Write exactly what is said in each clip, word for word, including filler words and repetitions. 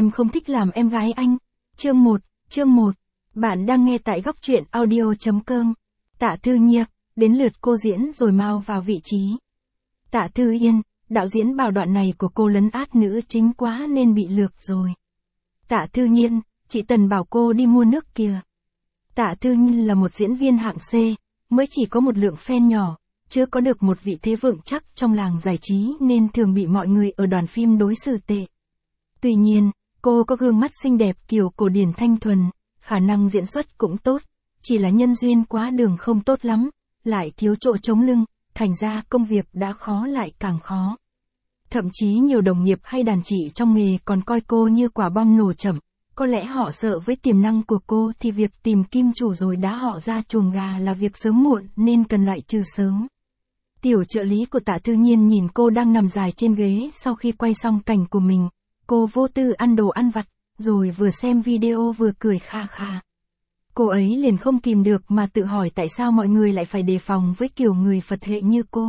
Em không thích làm em gái anh. Chương một, chương một. Bạn đang nghe tại góc truyện audio chấm com. Tạ Thư Nhiên, đến lượt cô diễn rồi mau vào vị trí. Tạ Thư Yên, đạo diễn bảo đoạn này của cô lấn át nữ chính quá nên bị lược rồi. Tạ Thư Nhiên, chị Tần bảo cô đi mua nước kìa. Tạ Thư Nhiên là một diễn viên hạng C, mới chỉ có một lượng fan nhỏ, chưa có được một vị thế vững chắc trong làng giải trí nên thường bị mọi người ở đoàn phim đối xử tệ. Tuy nhiên, cô có gương mắt xinh đẹp kiểu cổ điển thanh thuần, khả năng diễn xuất cũng tốt, chỉ là nhân duyên quá đường không tốt lắm, lại thiếu chỗ chống lưng, thành ra công việc đã khó lại càng khó. Thậm chí nhiều đồng nghiệp hay đàn chị trong nghề còn coi cô như quả bom nổ chậm, có lẽ họ sợ với tiềm năng của cô thì việc tìm kim chủ rồi đá họ ra chuồng gà là việc sớm muộn nên cần loại trừ sớm. Tiểu trợ lý của Tạ Thư Nhiên nhìn cô đang nằm dài trên ghế sau khi quay xong cảnh của mình, cô vô tư ăn đồ ăn vặt, rồi vừa xem video vừa cười kha kha. Cô ấy liền không kìm được mà tự hỏi tại sao mọi người lại phải đề phòng với kiểu người Phật hệ như cô.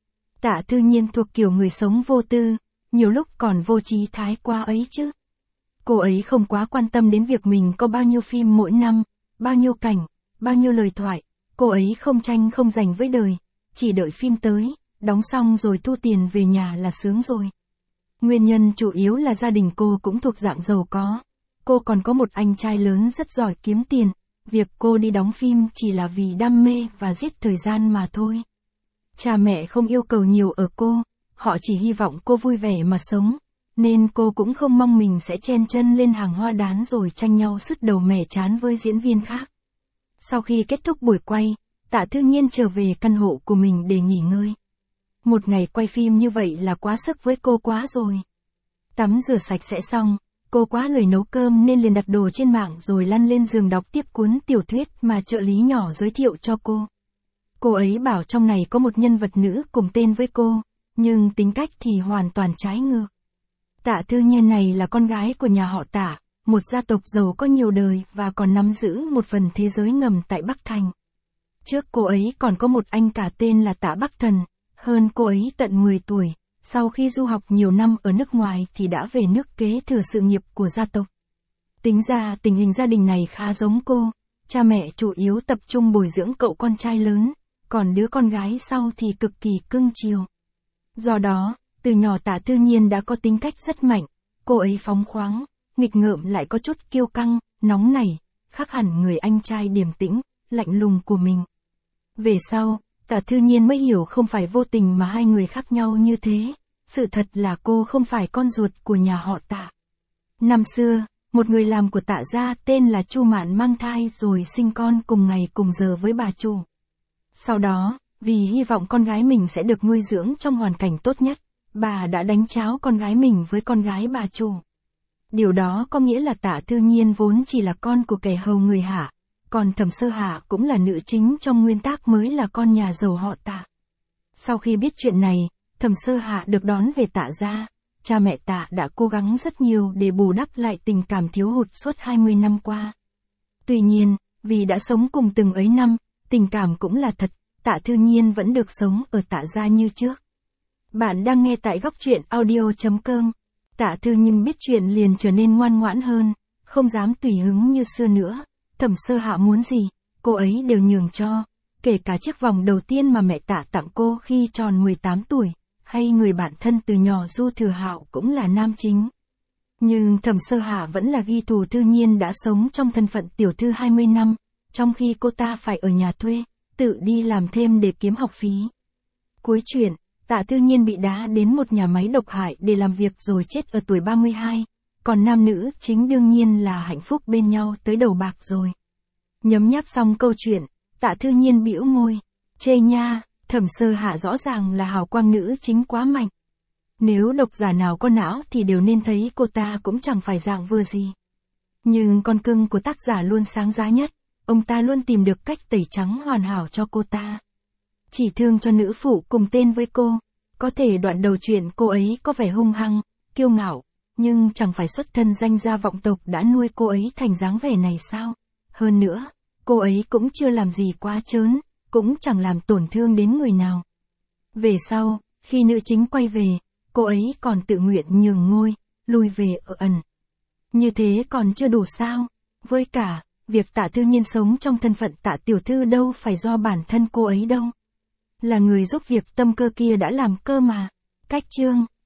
Tạ Thư Nhiên thuộc kiểu người sống vô tư, nhiều lúc còn vô trí thái quá ấy chứ. Cô ấy không quá quan tâm đến việc mình có bao nhiêu phim mỗi năm, bao nhiêu cảnh, bao nhiêu lời thoại, cô ấy không tranh không giành với đời, chỉ đợi phim tới, đóng xong rồi thu tiền về nhà là sướng rồi. Nguyên nhân chủ yếu là gia đình cô cũng thuộc dạng giàu có. Cô còn có một anh trai lớn rất giỏi kiếm tiền, việc cô đi đóng phim chỉ là vì đam mê và giết thời gian mà thôi. Cha mẹ không yêu cầu nhiều ở cô, họ chỉ hy vọng cô vui vẻ mà sống, nên cô cũng không mong mình sẽ chen chân lên hàng hoa đán rồi tranh nhau sứt đầu mẻ chán với diễn viên khác. Sau khi kết thúc buổi quay, Tạ Thư Nhiên trở về căn hộ của mình để nghỉ ngơi. Một ngày quay phim như vậy là quá sức với cô quá rồi. Tắm rửa sạch sẽ xong, cô quá lười nấu cơm nên liền đặt đồ trên mạng rồi lăn lên giường đọc tiếp cuốn tiểu thuyết mà trợ lý nhỏ giới thiệu cho cô. Cô ấy bảo trong này có một nhân vật nữ cùng tên với cô, nhưng tính cách thì hoàn toàn trái ngược. Tạ Thư Nhiên này là con gái của nhà họ Tạ, một gia tộc giàu có nhiều đời và còn nắm giữ một phần thế giới ngầm tại Bắc Thành. Trước cô ấy còn có một anh cả tên là Tạ Bắc Thần, hơn cô ấy tận mười tuổi, sau khi du học nhiều năm ở nước ngoài thì đã về nước kế thừa sự nghiệp của gia tộc. Tính ra tình hình gia đình này khá giống cô, cha mẹ chủ yếu tập trung bồi dưỡng cậu con trai lớn, còn đứa con gái sau thì cực kỳ cưng chiều. Do đó, từ nhỏ Tạ Thư Nhiên đã có tính cách rất mạnh, cô ấy phóng khoáng, nghịch ngợm lại có chút kiêu căng, nóng nảy, khác hẳn người anh trai điềm tĩnh, lạnh lùng của mình. Về sau, Tạ Thư Nhiên mới hiểu không phải vô tình mà hai người khác nhau như thế, sự thật là cô không phải con ruột của nhà họ Tạ. Năm xưa, một người làm của Tạ gia tên là Chu Mạn mang thai rồi sinh con cùng ngày cùng giờ với bà Chu. Sau đó, vì hy vọng con gái mình sẽ được nuôi dưỡng trong hoàn cảnh tốt nhất, bà đã đánh tráo con gái mình với con gái bà Chu. Điều đó có nghĩa là Tạ Thư Nhiên vốn chỉ là con của kẻ hầu người Hạ, còn Thẩm Sơ Hạ cũng là nữ chính trong nguyên tác mới là con nhà giàu họ Tạ. Sau khi biết chuyện này, Thẩm Sơ Hạ được đón về Tạ gia, cha mẹ Tạ đã cố gắng rất nhiều để bù đắp lại tình cảm thiếu hụt suốt hai mươi năm qua. Tuy nhiên, vì đã sống cùng từng ấy năm, tình cảm cũng là thật, Tạ Thư Nhiên vẫn được sống ở Tạ gia như trước. Bạn đang nghe tại góc truyện audio chấm com. Tạ Thư Nhiên biết chuyện liền trở nên ngoan ngoãn hơn, không dám tùy hứng như xưa nữa. Thẩm Sơ Hạ muốn gì, cô ấy đều nhường cho, kể cả chiếc vòng đầu tiên mà mẹ Tạ tặng cô khi tròn mười tám tuổi, hay người bạn thân từ nhỏ Du Thừa Hạo cũng là nam chính. Nhưng Thẩm Sơ Hạ vẫn là ghi thù Thư Nhiên đã sống trong thân phận tiểu thư hai mươi năm, trong khi cô ta phải ở nhà thuê, tự đi làm thêm để kiếm học phí. Cuối chuyện, Tạ Thư Nhiên bị đá đến một nhà máy độc hại để làm việc rồi chết ở tuổi ba mươi hai, còn nam nữ chính đương nhiên là hạnh phúc bên nhau tới đầu bạc rồi. Nhấm nháp xong câu chuyện, Tạ Thư Nhiên bĩu môi, chê nha, Thẩm Sơ Hạ rõ ràng là hào quang nữ chính quá mạnh. Nếu độc giả nào có não thì đều nên thấy cô ta cũng chẳng phải dạng vừa gì. Nhưng con cưng của tác giả luôn sáng giá nhất, ông ta luôn tìm được cách tẩy trắng hoàn hảo cho cô ta. Chỉ thương cho nữ phụ cùng tên với cô, có thể đoạn đầu chuyện cô ấy có vẻ hung hăng, kiêu ngạo, nhưng chẳng phải xuất thân danh gia vọng tộc đã nuôi cô ấy thành dáng vẻ này sao? Hơn nữa, cô ấy cũng chưa làm gì quá trớn, cũng chẳng làm tổn thương đến người nào. Về sau, khi nữ chính quay về, cô ấy còn tự nguyện nhường ngôi, lui về ở ẩn. Như thế còn chưa đủ sao? Với cả, việc Tạ Thư Nhiên sống trong thân phận Tạ tiểu thư đâu phải do bản thân cô ấy đâu. Là người giúp việc tâm cơ kia đã làm cơ mà. Cách chương